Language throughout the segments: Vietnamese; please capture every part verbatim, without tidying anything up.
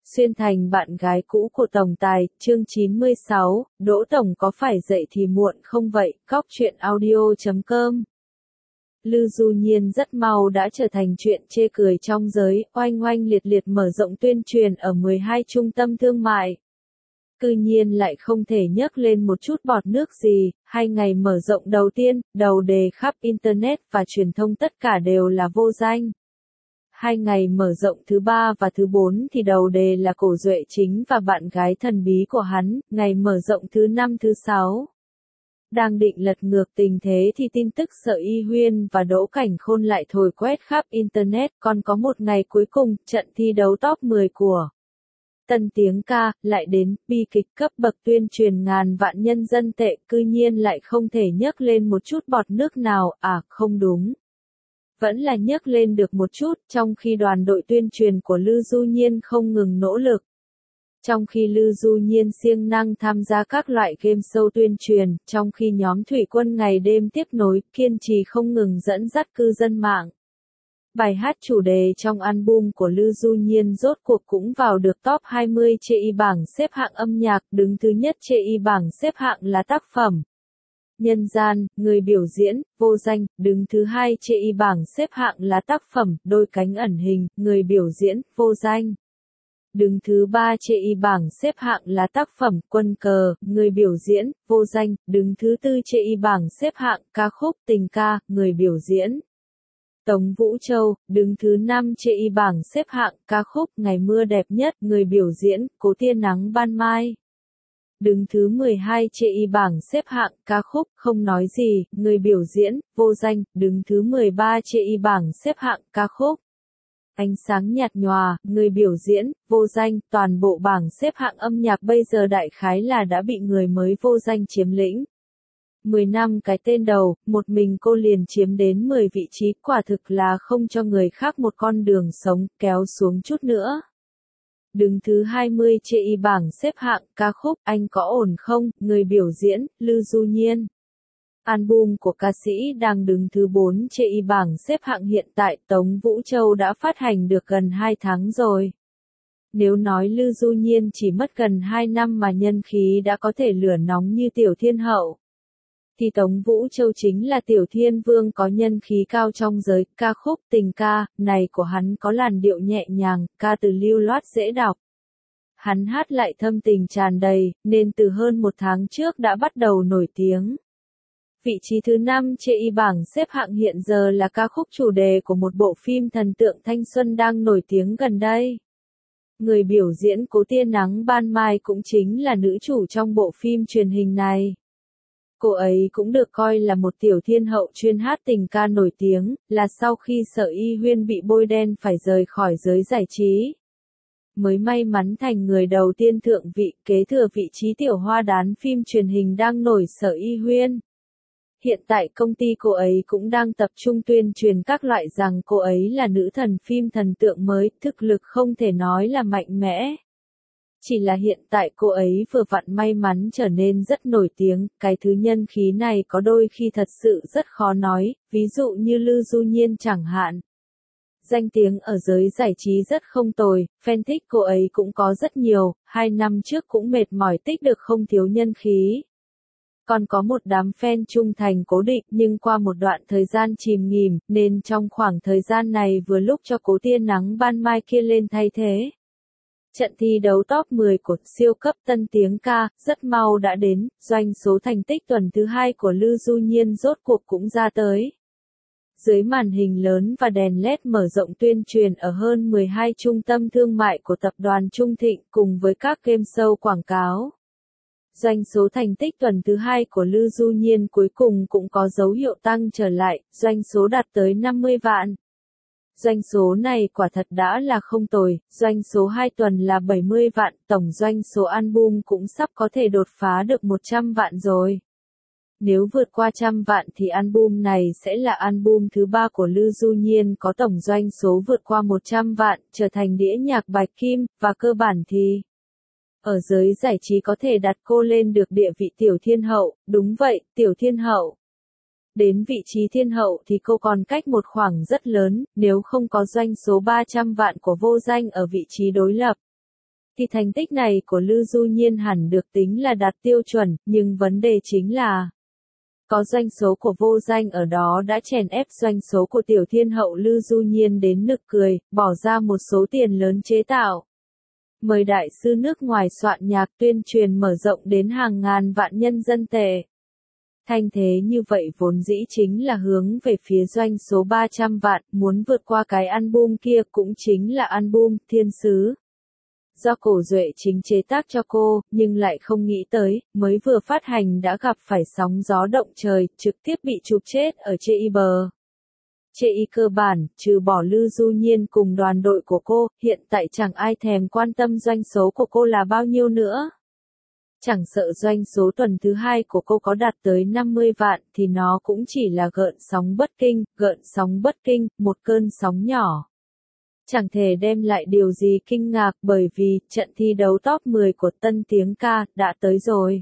Xuyên thành bạn gái cũ của Tổng Tài, chương chín mươi sáu, Đỗ Tổng có phải dậy thì muộn không vậy? Cóc truyện audio chấm com. Lư Du Nhiên rất mau đã trở thành chuyện chê cười trong giới, oanh oanh liệt liệt mở rộng tuyên truyền ở mười hai trung tâm thương mại. Cư nhiên lại không thể nhấc lên một chút bọt nước gì, hai ngày mở rộng đầu tiên, đầu đề khắp Internet và truyền thông tất cả đều là vô danh. Hai ngày mở rộng thứ ba và thứ bốn thì đầu đề là Cổ Duệ Chính và bạn gái thần bí của hắn, ngày mở rộng thứ năm thứ sáu. Đang định lật ngược tình thế thì tin tức Sở Y Huyên và Đỗ Cảnh Khôn lại thổi quét khắp Internet, còn có một ngày cuối cùng, trận thi đấu top mười của Tân Tiếng Ca, lại đến, bi kịch cấp bậc tuyên truyền ngàn vạn nhân dân tệ, cư nhiên lại không thể nhấc lên một chút bọt nước nào, à, không đúng. Vẫn là nhấc lên được một chút, trong khi đoàn đội tuyên truyền của Lư Du Nhiên không ngừng nỗ lực. Trong khi Lư Du Nhiên siêng năng tham gia các loại game show tuyên truyền, trong khi nhóm thủy quân ngày đêm tiếp nối, kiên trì không ngừng dẫn dắt cư dân mạng. Bài hát chủ đề trong album của Lư Du Nhiên rốt cuộc cũng vào được top hai mươi chê y bảng xếp hạng âm nhạc, đứng thứ nhất chê y bảng xếp hạng là tác phẩm Nhân Gian, người biểu diễn, Vô Danh, đứng thứ hai chê y bảng xếp hạng là tác phẩm Đôi Cánh Ẩn Hình, người biểu diễn, Vô Danh. Đứng thứ ba chê y bảng xếp hạng là tác phẩm Quân Cờ, người biểu diễn, Vô Danh, đứng thứ tư chê y bảng xếp hạng ca khúc Tình Ca, người biểu diễn. Tống Vũ Châu, đứng thứ năm chê y bảng xếp hạng ca khúc Ngày Mưa Đẹp Nhất, người biểu diễn, Cố Tia Nắng Ban Mai. Đứng thứ mười hai chê y bảng xếp hạng ca khúc Không Nói Gì, người biểu diễn, Vô Danh, đứng thứ mười ba chê y bảng xếp hạng ca khúc Ánh Sáng Nhạt Nhòa, người biểu diễn, Vô Danh, toàn bộ bảng xếp hạng âm nhạc bây giờ đại khái là đã bị người mới Vô Danh chiếm lĩnh. mười năm cái tên đầu, một mình cô liền chiếm đến mười vị trí, quả thực là không cho người khác một con đường sống, kéo xuống chút nữa. Đứng thứ hai mươi chê y bảng xếp hạng ca khúc Anh Có Ổn Không, người biểu diễn, Lư Du Nhiên. Album của ca sĩ đang đứng thứ bốn chê y bảng xếp hạng hiện tại, Tống Vũ Châu đã phát hành được gần hai tháng rồi. Nếu nói Lư Du Nhiên chỉ mất gần hai năm mà nhân khí đã có thể lửa nóng như Tiểu Thiên Hậu, thì Tống Vũ Châu chính là Tiểu Thiên Vương có nhân khí cao trong giới. Ca khúc Tình Ca này của hắn có làn điệu nhẹ nhàng, ca từ lưu loát dễ đọc. Hắn hát lại thâm tình tràn đầy, nên từ hơn một tháng trước đã bắt đầu nổi tiếng. Vị trí thứ năm chê y bảng xếp hạng hiện giờ là ca khúc chủ đề của một bộ phim thần tượng thanh xuân đang nổi tiếng gần đây. Người biểu diễn Cố Tia Nắng Ban Mai cũng chính là nữ chủ trong bộ phim truyền hình này. Cô ấy cũng được coi là một tiểu thiên hậu chuyên hát tình ca nổi tiếng, là sau khi Sở Y Huyên bị bôi đen phải rời khỏi giới giải trí, mới may mắn thành người đầu tiên thượng vị, kế thừa vị trí tiểu hoa đán phim truyền hình đang nổi Sở Y Huyên. Hiện tại công ty cô ấy cũng đang tập trung tuyên truyền các loại rằng cô ấy là nữ thần phim thần tượng mới, thực lực không thể nói là mạnh mẽ. Chỉ là hiện tại cô ấy vừa vặn may mắn trở nên rất nổi tiếng, cái thứ nhân khí này có đôi khi thật sự rất khó nói, ví dụ như Lư Du Nhiên chẳng hạn. Danh tiếng ở giới giải trí rất không tồi, fan thích cô ấy cũng có rất nhiều, hai năm trước cũng mệt mỏi tích được không thiếu nhân khí. Còn có một đám fan trung thành cố định nhưng qua một đoạn thời gian chìm nghỉm, nên trong khoảng thời gian này vừa lúc cho Cố Tia Nắng Ban Mai kia lên thay thế. Trận thi đấu top mười của siêu cấp Tân Tiếng Ca rất mau đã đến, doanh số thành tích tuần thứ hai của Lư Du Nhiên rốt cuộc cũng ra tới. Dưới màn hình lớn và đèn led mở rộng tuyên truyền ở hơn mười hai trung tâm thương mại của tập đoàn Trung Thịnh cùng với các game show quảng cáo. Doanh số thành tích tuần thứ hai của Lư Du Nhiên cuối cùng cũng có dấu hiệu tăng trở lại, doanh số đạt tới năm mươi vạn. Doanh số này quả thật đã là không tồi, doanh số hai tuần là bảy mươi vạn, tổng doanh số album cũng sắp có thể đột phá được một trăm vạn rồi. Nếu vượt qua trăm vạn thì album này sẽ là album thứ ba của Lư Du Nhiên có tổng doanh số vượt qua một trăm vạn, trở thành đĩa nhạc bạch kim, và cơ bản thì ở giới giải trí có thể đặt cô lên được địa vị tiểu thiên hậu, đúng vậy, tiểu thiên hậu. Đến vị trí thiên hậu thì cô còn cách một khoảng rất lớn, nếu không có doanh số ba trăm vạn của Vô Danh ở vị trí đối lập. thì thành tích này của Lư Du Nhiên hẳn được tính là đạt tiêu chuẩn, nhưng vấn đề chính là có doanh số của Vô Danh ở đó đã chèn ép doanh số của tiểu thiên hậu Lư Du Nhiên đến nực cười, bỏ ra một số tiền lớn chế tạo. Mời đại sư nước ngoài soạn nhạc tuyên truyền mở rộng đến hàng ngàn vạn nhân dân tệ. Thanh thế như vậy vốn dĩ chính là hướng về phía doanh số ba trăm vạn, muốn vượt qua cái album kia cũng chính là album Thiên Sứ. Do Cổ Duệ chính chế tác cho cô, nhưng lại không nghĩ tới, mới vừa phát hành đã gặp phải sóng gió động trời, trực tiếp bị chụp chết ở chê y bờ. Chê y cơ bản, trừ bỏ Lư Du Nhiên cùng đoàn đội của cô, hiện tại chẳng ai thèm quan tâm doanh số của cô là bao nhiêu nữa. Chẳng sợ doanh số tuần thứ hai của cô có đạt tới năm mươi vạn thì nó cũng chỉ là gợn sóng bất kinh, gợn sóng bất kinh, một cơn sóng nhỏ. Chẳng thể đem lại điều gì kinh ngạc bởi vì trận thi đấu top mười của Tân Tiếng Ca đã tới rồi.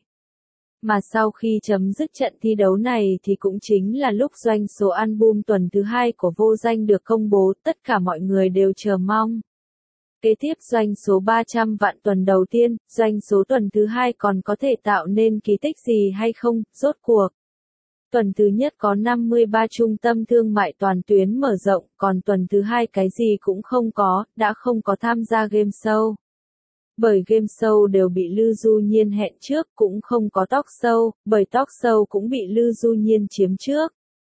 Mà sau khi chấm dứt trận thi đấu này thì cũng chính là lúc doanh số album tuần thứ hai của Vô Danh được công bố, tất cả mọi người đều chờ mong. Kế tiếp doanh số ba trăm vạn tuần đầu tiên, doanh số tuần thứ hai còn có thể tạo nên kỳ tích gì hay không, rốt cuộc. Tuần thứ nhất có năm mươi ba trung tâm thương mại toàn tuyến mở rộng, còn tuần thứ hai cái gì cũng không có, đã không có tham gia game show. Bởi game show đều bị Lư Du Nhiên hẹn trước, cũng không có talk show, bởi talk show cũng bị Lư Du Nhiên chiếm trước.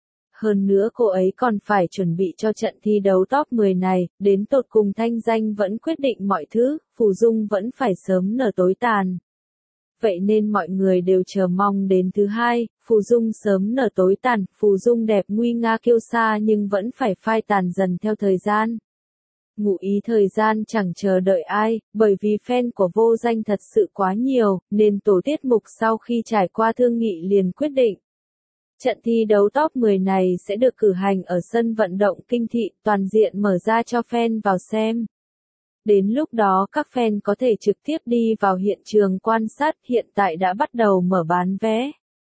Hơn nữa cô ấy còn phải chuẩn bị cho trận thi đấu top mười này, đến tột cùng thanh danh vẫn quyết định mọi thứ, Phù Dung vẫn phải sớm nở tối tàn. Vậy nên mọi người đều chờ mong đến thứ hai, Phù Dung sớm nở tối tàn, Phù Dung đẹp nguy nga kiêu sa nhưng vẫn phải phai tàn dần theo thời gian. Ngụ ý thời gian chẳng chờ đợi ai, bởi vì fan của Vô Danh thật sự quá nhiều, nên tổ tiết mục sau khi trải qua thương nghị liền quyết định. Trận thi đấu top mười này sẽ được cử hành ở sân vận động Kinh Thị, toàn diện mở ra cho fan vào xem. Đến lúc đó các fan có thể trực tiếp đi vào hiện trường quan sát, hiện tại đã bắt đầu mở bán vé.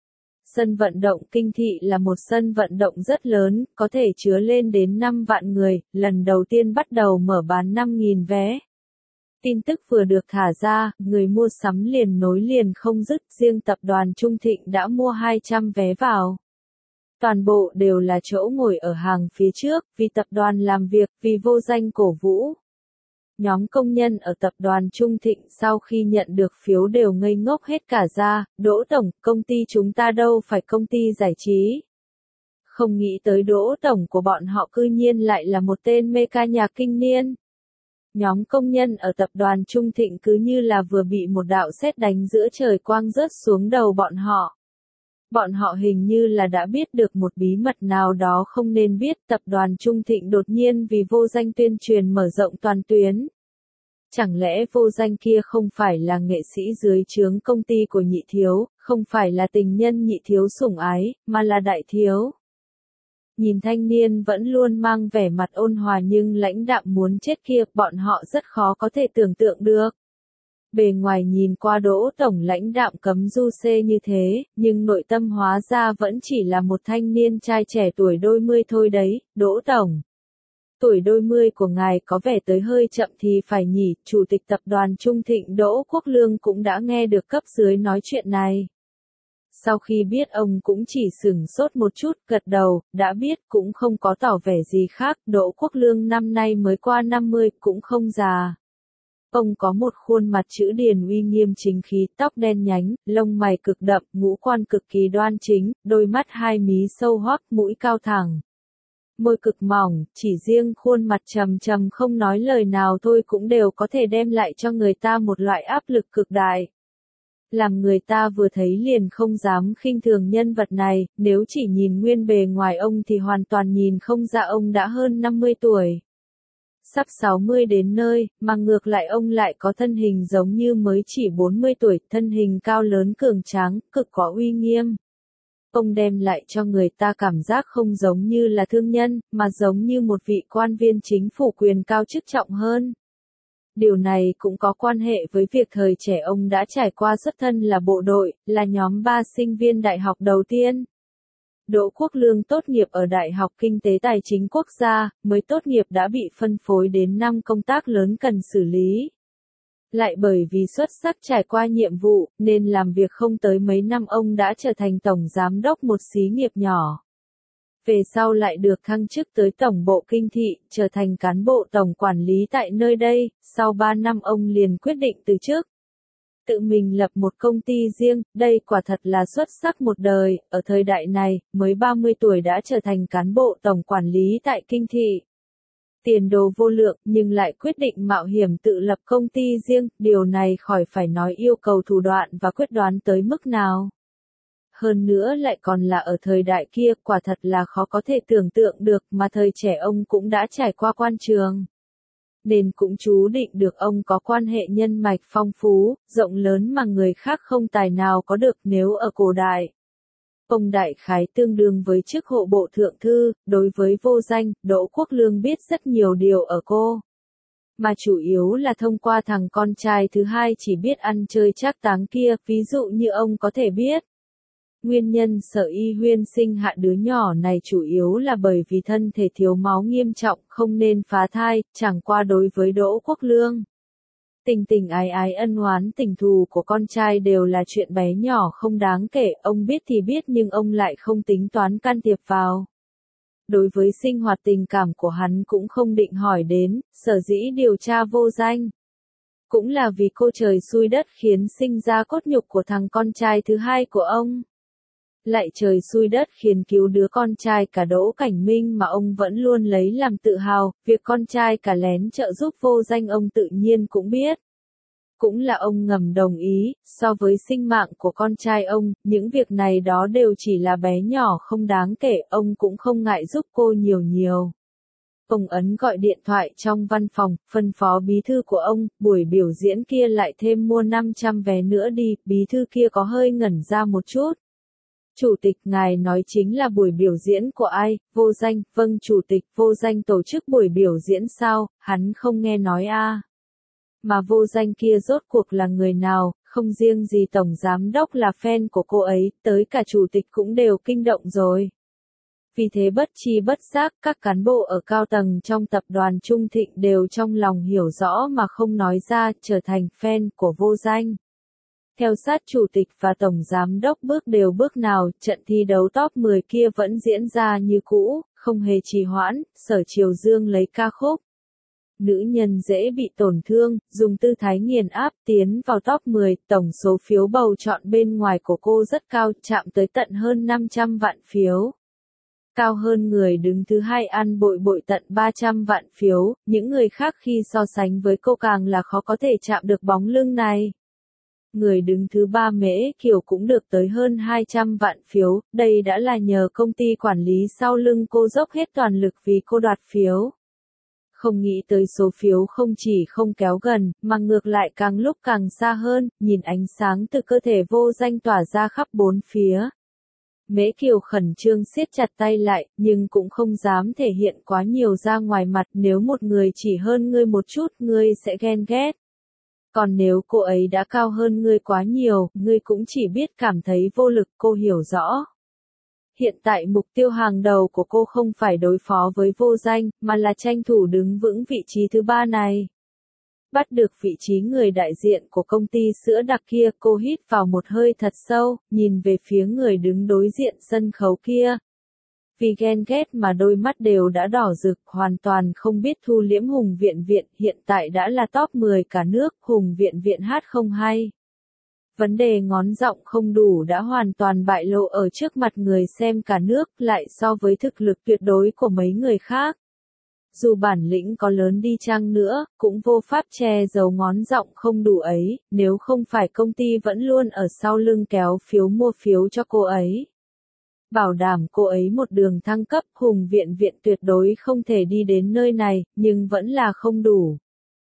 Sân vận động Kinh Thị là một sân vận động rất lớn, có thể chứa lên đến năm vạn người, lần đầu tiên bắt đầu mở bán năm nghìn vé. Tin tức vừa được thả ra, người mua sắm liền nối liền không dứt, riêng tập đoàn Trung Thịnh đã mua hai trăm vé vào. Toàn bộ đều là chỗ ngồi ở hàng phía trước, vì tập đoàn làm việc, vì Vô Danh cổ vũ. Nhóm công nhân ở tập đoàn Trung Thịnh sau khi nhận được phiếu đều ngây ngốc hết cả ra, Đỗ Tổng, công ty chúng ta đâu phải công ty giải trí. Không nghĩ tới Đỗ Tổng của bọn họ cư nhiên lại là một tên mê ca nhạc kinh niên. Nhóm công nhân ở tập đoàn Trung Thịnh cứ như là vừa bị một đạo sét đánh giữa trời quang rớt xuống đầu bọn họ. Bọn họ hình như là đã biết được một bí mật nào đó không nên biết, tập đoàn Trung Thịnh đột nhiên vì Vô Danh tuyên truyền mở rộng toàn tuyến. Chẳng lẽ Vô Danh kia không phải là nghệ sĩ dưới trướng công ty của Nhị Thiếu, không phải là tình nhân Nhị Thiếu sủng ái, mà là Đại Thiếu. Nhìn thanh niên vẫn luôn mang vẻ mặt ôn hòa nhưng lãnh đạm muốn chết kia, bọn họ rất khó có thể tưởng tượng được. Bề ngoài nhìn qua Đỗ Tổng lãnh đạm cấm du xê như thế, nhưng nội tâm hóa ra vẫn chỉ là một thanh niên trai trẻ tuổi đôi mươi thôi đấy, Đỗ Tổng. Tuổi đôi mươi của ngài có vẻ tới hơi chậm thì phải nhỉ, Chủ tịch tập đoàn Trung Thịnh Đỗ Quốc Lương cũng đã nghe được cấp dưới nói chuyện này. Sau khi biết ông cũng chỉ sửng sốt một chút, gật đầu, đã biết cũng không có tỏ vẻ gì khác, Đỗ Quốc Lương năm nay mới qua năm mươi, cũng không già. Ông có một khuôn mặt chữ điển uy nghiêm chính khí, tóc đen nhánh, lông mày cực đậm, ngũ quan cực kỳ đoan chính, đôi mắt hai mí sâu hoắc, mũi cao thẳng. Môi cực mỏng, chỉ riêng khuôn mặt trầm trầm không nói lời nào thôi cũng đều có thể đem lại cho người ta một loại áp lực cực đại. Làm người ta vừa thấy liền không dám khinh thường nhân vật này, nếu chỉ nhìn nguyên bề ngoài ông thì hoàn toàn nhìn không ra ông đã hơn năm mươi tuổi. Sắp sáu mươi đến nơi, mà ngược lại ông lại có thân hình giống như mới chỉ bốn mươi tuổi, thân hình cao lớn cường tráng, cực có uy nghiêm. Ông đem lại cho người ta cảm giác không giống như là thương nhân, mà giống như một vị quan viên chính phủ quyền cao chức trọng hơn. Điều này cũng có quan hệ với việc thời trẻ ông đã trải qua xuất thân là bộ đội, là nhóm ba sinh viên đại học đầu tiên. Đỗ Quốc Lương tốt nghiệp ở Đại học Kinh tế Tài chính Quốc gia, mới tốt nghiệp đã bị phân phối đến năm công tác lớn cần xử lý. Lại bởi vì xuất sắc trải qua nhiệm vụ, nên làm việc không tới mấy năm ông đã trở thành tổng giám đốc một xí nghiệp nhỏ. Về sau lại được thăng chức tới tổng bộ kinh thị, trở thành cán bộ tổng quản lý tại nơi đây, sau ba năm ông liền quyết định từ chức. Tự mình lập một công ty riêng, đây quả thật là xuất sắc một đời, ở thời đại này, mới ba mươi tuổi đã trở thành cán bộ tổng quản lý tại kinh thị. Tiền đồ vô lượng nhưng lại quyết định mạo hiểm tự lập công ty riêng, điều này khỏi phải nói yêu cầu thủ đoạn và quyết đoán tới mức nào. Hơn nữa lại còn là ở thời đại kia, quả thật là khó có thể tưởng tượng được mà thời trẻ ông cũng đã trải qua quan trường. Nên cũng chú định được ông có quan hệ nhân mạch phong phú, rộng lớn mà người khác không tài nào có được nếu ở cổ đại. Ông đại khái tương đương với chức hộ bộ thượng thư, đối với vô danh, Đỗ Quốc Lương biết rất nhiều điều ở cô. Mà chủ yếu là thông qua thằng con trai thứ hai chỉ biết ăn chơi trác táng kia, ví dụ như ông có thể biết. Nguyên nhân Sở Y Huyên sinh hạ đứa nhỏ này chủ yếu là bởi vì thân thể thiếu máu nghiêm trọng, không nên phá thai, chẳng qua đối với Đỗ Quốc Lương. Tình tình ái ái ân oán tình thù của con trai đều là chuyện bé nhỏ không đáng kể, ông biết thì biết nhưng ông lại không tính toán can thiệp vào. Đối với sinh hoạt tình cảm của hắn cũng không định hỏi đến, sở dĩ điều tra vô danh. Cũng là vì cô trời xui đất khiến sinh ra cốt nhục của thằng con trai thứ hai của ông. Lại trời xui đất khiến cứu đứa con trai cả Đỗ Cảnh Minh mà ông vẫn luôn lấy làm tự hào, việc con trai cả lén trợ giúp vô danh ông tự nhiên cũng biết. Cũng là ông ngầm đồng ý, so với sinh mạng của con trai ông, những việc này đó đều chỉ là bé nhỏ không đáng kể, ông cũng không ngại giúp cô nhiều nhiều. Ông ấn gọi điện thoại trong văn phòng, phân phó bí thư của ông, buổi biểu diễn kia lại thêm mua năm trăm vé nữa đi, bí thư kia có hơi ngẩn ra một chút. Chủ tịch ngài nói chính là buổi biểu diễn của ai, vô danh, vâng chủ tịch, vô danh tổ chức buổi biểu diễn sao, hắn không nghe nói a. À. Mà vô danh kia rốt cuộc là người nào, không riêng gì tổng giám đốc là fan của cô ấy, tới cả chủ tịch cũng đều kinh động rồi. Vì thế bất chi bất giác các cán bộ ở cao tầng trong tập đoàn Trung Thịnh đều trong lòng hiểu rõ mà không nói ra, trở thành fan của vô danh. Theo sát chủ tịch và tổng giám đốc bước đều bước nào, trận thi đấu top mười kia vẫn diễn ra như cũ, không hề trì hoãn, Sở Triều Dương lấy ca khúc. Nữ nhân dễ bị tổn thương, dùng tư thái nghiền áp tiến vào top mười, tổng số phiếu bầu chọn bên ngoài của cô rất cao, chạm tới tận hơn năm trăm vạn phiếu. Cao hơn người đứng thứ hai An Bội Bội tận ba trăm vạn phiếu, những người khác khi so sánh với cô càng là khó có thể chạm được bóng lưng này. Người đứng thứ ba Mễ Kiều cũng được tới hơn hai trăm vạn phiếu, đây đã là nhờ công ty quản lý sau lưng cô dốc hết toàn lực vì cô đoạt phiếu. Không nghĩ tới số phiếu không chỉ không kéo gần, mà ngược lại càng lúc càng xa hơn, nhìn ánh sáng từ cơ thể vô danh tỏa ra khắp bốn phía. Mễ Kiều khẩn trương siết chặt tay lại, nhưng cũng không dám thể hiện quá nhiều ra ngoài mặt, nếu một người chỉ hơn ngươi một chút, ngươi sẽ ghen ghét. Còn nếu cô ấy đã cao hơn ngươi quá nhiều, ngươi cũng chỉ biết cảm thấy vô lực, cô hiểu rõ. Hiện tại mục tiêu hàng đầu của cô không phải đối phó với vô danh, mà là tranh thủ đứng vững vị trí thứ ba này. Bắt được vị trí người đại diện của công ty sữa đặc kia, cô hít vào một hơi thật sâu, nhìn về phía người đứng đối diện sân khấu kia. Vì ghen ghét mà đôi mắt đều đã đỏ rực, hoàn toàn không biết thu liễm Hùng Viện Viện, hiện tại đã là top mười cả nước, Hùng Viện Viện hát không hay. Vấn đề ngón giọng không đủ đã hoàn toàn bại lộ ở trước mặt người xem cả nước, lại so với thực lực tuyệt đối của mấy người khác. Dù bản lĩnh có lớn đi chăng nữa, cũng vô pháp che giấu ngón giọng không đủ ấy, nếu không phải công ty vẫn luôn ở sau lưng kéo phiếu mua phiếu cho cô ấy. Bảo đảm cô ấy một đường thăng cấp, Hùng Viện Viện tuyệt đối không thể đi đến nơi này, nhưng vẫn là không đủ.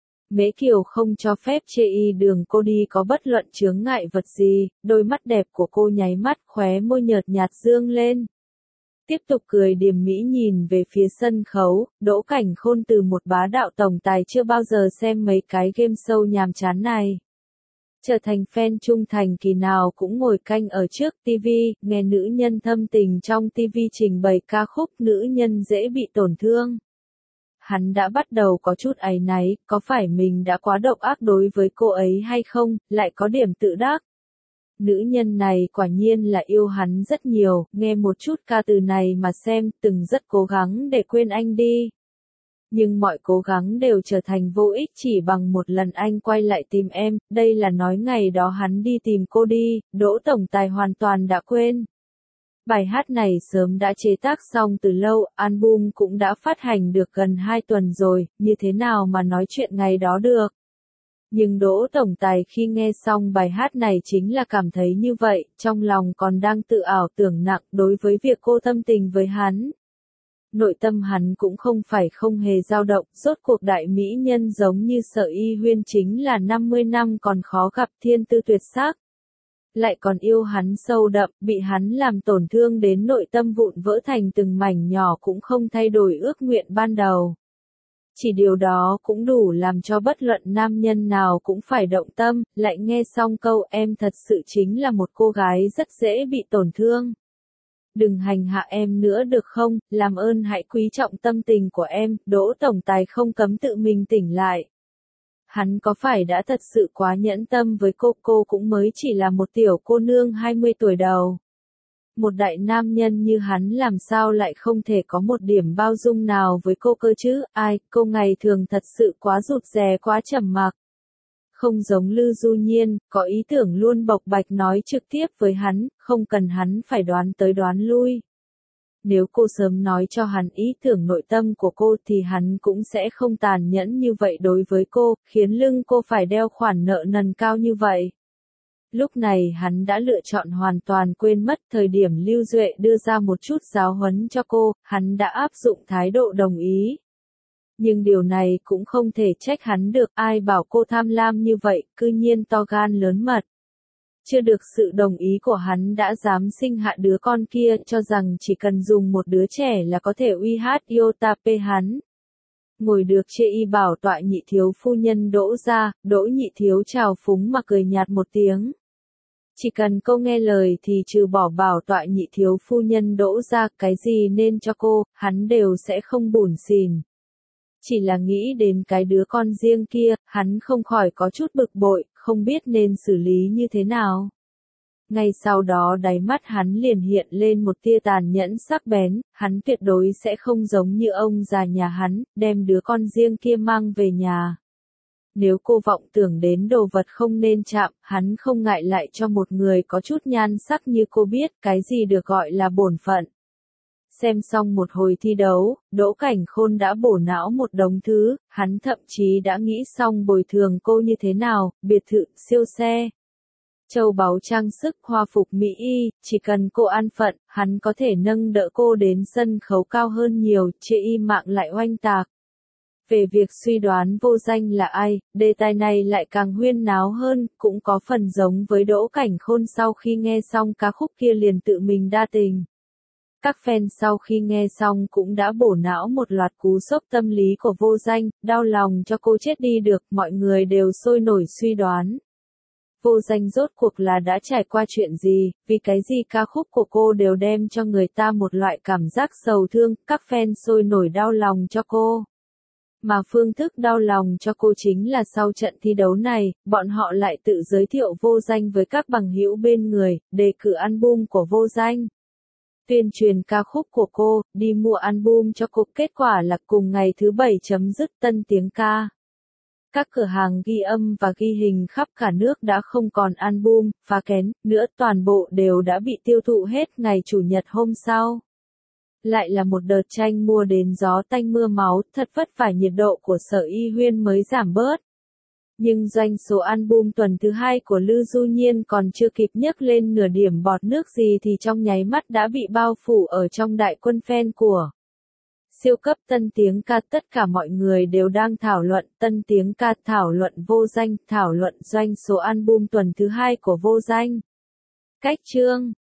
Mễ Kiều không cho phép chê y đường cô đi có bất luận chướng ngại vật gì, đôi mắt đẹp của cô nháy mắt, khóe môi nhợt nhạt dương lên. Tiếp tục cười điềm mỹ nhìn về phía sân khấu, Đỗ Cảnh Khôn từ một bá đạo tổng tài chưa bao giờ xem mấy cái game show nhàm chán này. Trở thành fan trung thành kỳ nào cũng ngồi canh ở trước ti vi, nghe nữ nhân thâm tình trong ti vi trình bày ca khúc nữ nhân dễ bị tổn thương. hắn đã bắt đầu có chút áy náy, có phải mình đã quá độc ác đối với cô ấy hay không, lại có điểm tự đắc. Nữ nhân này quả nhiên là yêu hắn rất nhiều, nghe một chút ca từ này mà xem, từng rất cố gắng để quên anh đi. Nhưng mọi cố gắng đều trở thành vô ích chỉ bằng một lần anh quay lại tìm em, đây là nói ngày đó hắn đi tìm cô đi, Đỗ tổng tài hoàn toàn đã quên. Bài hát này sớm đã chế tác xong từ lâu, album cũng đã phát hành được gần hai tuần rồi, như thế nào mà nói chuyện ngày đó được. Nhưng Đỗ tổng tài khi nghe xong bài hát này chính là cảm thấy như vậy, trong lòng còn đang tự ảo tưởng nặng đối với việc cô tâm tình với hắn. Nội tâm hắn cũng không phải không hề dao động, rốt cuộc đại mỹ nhân giống như Sở Y Huyên chính là năm mươi năm còn khó gặp thiên tư tuyệt sắc. Lại còn yêu hắn sâu đậm, bị hắn làm tổn thương đến nội tâm vụn vỡ thành từng mảnh nhỏ cũng không thay đổi ước nguyện ban đầu. Chỉ điều đó cũng đủ làm cho bất luận nam nhân nào cũng phải động tâm, lại nghe xong câu em thật sự chính là một cô gái rất dễ bị tổn thương. Đừng hành hạ em nữa được không, làm ơn hãy quý trọng tâm tình của em, Đỗ tổng tài không cấm tự mình tỉnh lại. Hắn có phải đã thật sự quá nhẫn tâm với cô, cô cũng mới chỉ là một tiểu cô nương hai mươi tuổi đầu. Một đại nam nhân như hắn làm sao lại không thể có một điểm bao dung nào với cô cơ chứ, ai, cô ngày thường thật sự quá rụt rè quá trầm mặc. Không giống Lư Du Nhiên, có ý tưởng luôn bộc bạch nói trực tiếp với hắn, không cần hắn phải đoán tới đoán lui. Nếu cô sớm nói cho hắn ý tưởng nội tâm của cô thì hắn cũng sẽ không tàn nhẫn như vậy đối với cô, khiến lưng cô phải đeo khoản nợ nần cao như vậy. Lúc này hắn đã lựa chọn hoàn toàn quên mất thời điểm Lưu Duệ đưa ra một chút giáo huấn cho cô, hắn đã áp dụng thái độ đồng ý. Nhưng điều này cũng không thể trách hắn được, ai bảo cô tham lam như vậy, cư nhiên to gan lớn mật. Chưa được sự đồng ý của hắn đã dám sinh hạ đứa con kia, cho rằng chỉ cần dùng một đứa trẻ là có thể uy hát Yotape hắn. Ngồi được chê y bảo tọa nhị thiếu phu nhân Đỗ ra, Đỗ nhị thiếu trào phúng mà cười nhạt một tiếng. Chỉ cần cô nghe lời thì trừ bỏ bảo tọa nhị thiếu phu nhân Đỗ ra, cái gì nên cho cô, hắn đều sẽ không bủn xỉn. Chỉ là nghĩ đến cái đứa con riêng kia, hắn không khỏi có chút bực bội, không biết nên xử lý như thế nào. Ngay sau đó đáy mắt hắn liền hiện lên một tia tàn nhẫn sắc bén, hắn tuyệt đối sẽ không giống như ông già nhà hắn, đem đứa con riêng kia mang về nhà. Nếu cô vọng tưởng đến đồ vật không nên chạm, hắn không ngại lại cho một người có chút nhan sắc như cô biết cái gì được gọi là bổn phận. Xem xong một hồi thi đấu, Đỗ Cảnh Khôn đã bổ não một đống thứ, hắn thậm chí đã nghĩ xong bồi thường cô như thế nào, biệt thự, siêu xe, châu báu trang sức, hoa phục mỹ y, chỉ cần cô an phận, hắn có thể nâng đỡ cô đến sân khấu cao hơn nhiều, chê y mạng lại oanh tạc. Về việc suy đoán Vô Danh là ai, đề tài này lại càng huyên náo hơn, cũng có phần giống với Đỗ Cảnh Khôn sau khi nghe xong ca khúc kia liền tự mình đa tình. Các fan sau khi nghe xong cũng đã bổ não một loạt cú sốc tâm lý của Vô Danh, đau lòng cho cô chết đi được, mọi người đều sôi nổi suy đoán. Vô Danh rốt cuộc là đã trải qua chuyện gì, vì cái gì ca khúc của cô đều đem cho người ta một loại cảm giác sầu thương, các fan sôi nổi đau lòng cho cô. Mà phương thức đau lòng cho cô chính là sau trận thi đấu này, bọn họ lại tự giới thiệu Vô Danh với các bằng hữu bên người, đề cử album của Vô Danh. Tuyên truyền ca khúc của cô, đi mua album cho cô, kết quả là cùng ngày thứ bảy chấm dứt tân tiếng ca. Các cửa hàng ghi âm và ghi hình khắp cả nước đã không còn album, phá kén, nữa toàn bộ đều đã bị tiêu thụ hết ngày Chủ nhật hôm sau. Lại là một đợt tranh mua đến gió tanh mưa máu, thật vất vả nhiệt độ của Sở Y Huyên mới giảm bớt. Nhưng doanh số album tuần thứ hai của Lư Du Nhiên còn chưa kịp nhấc lên nửa điểm bọt nước gì thì trong nháy mắt đã bị bao phủ ở trong đại quân fan của siêu cấp tân tiếng ca. Tất cả mọi người đều đang thảo luận tân tiếng ca, thảo luận Vô Danh, thảo luận doanh số album tuần thứ hai của Vô Danh. Cách chương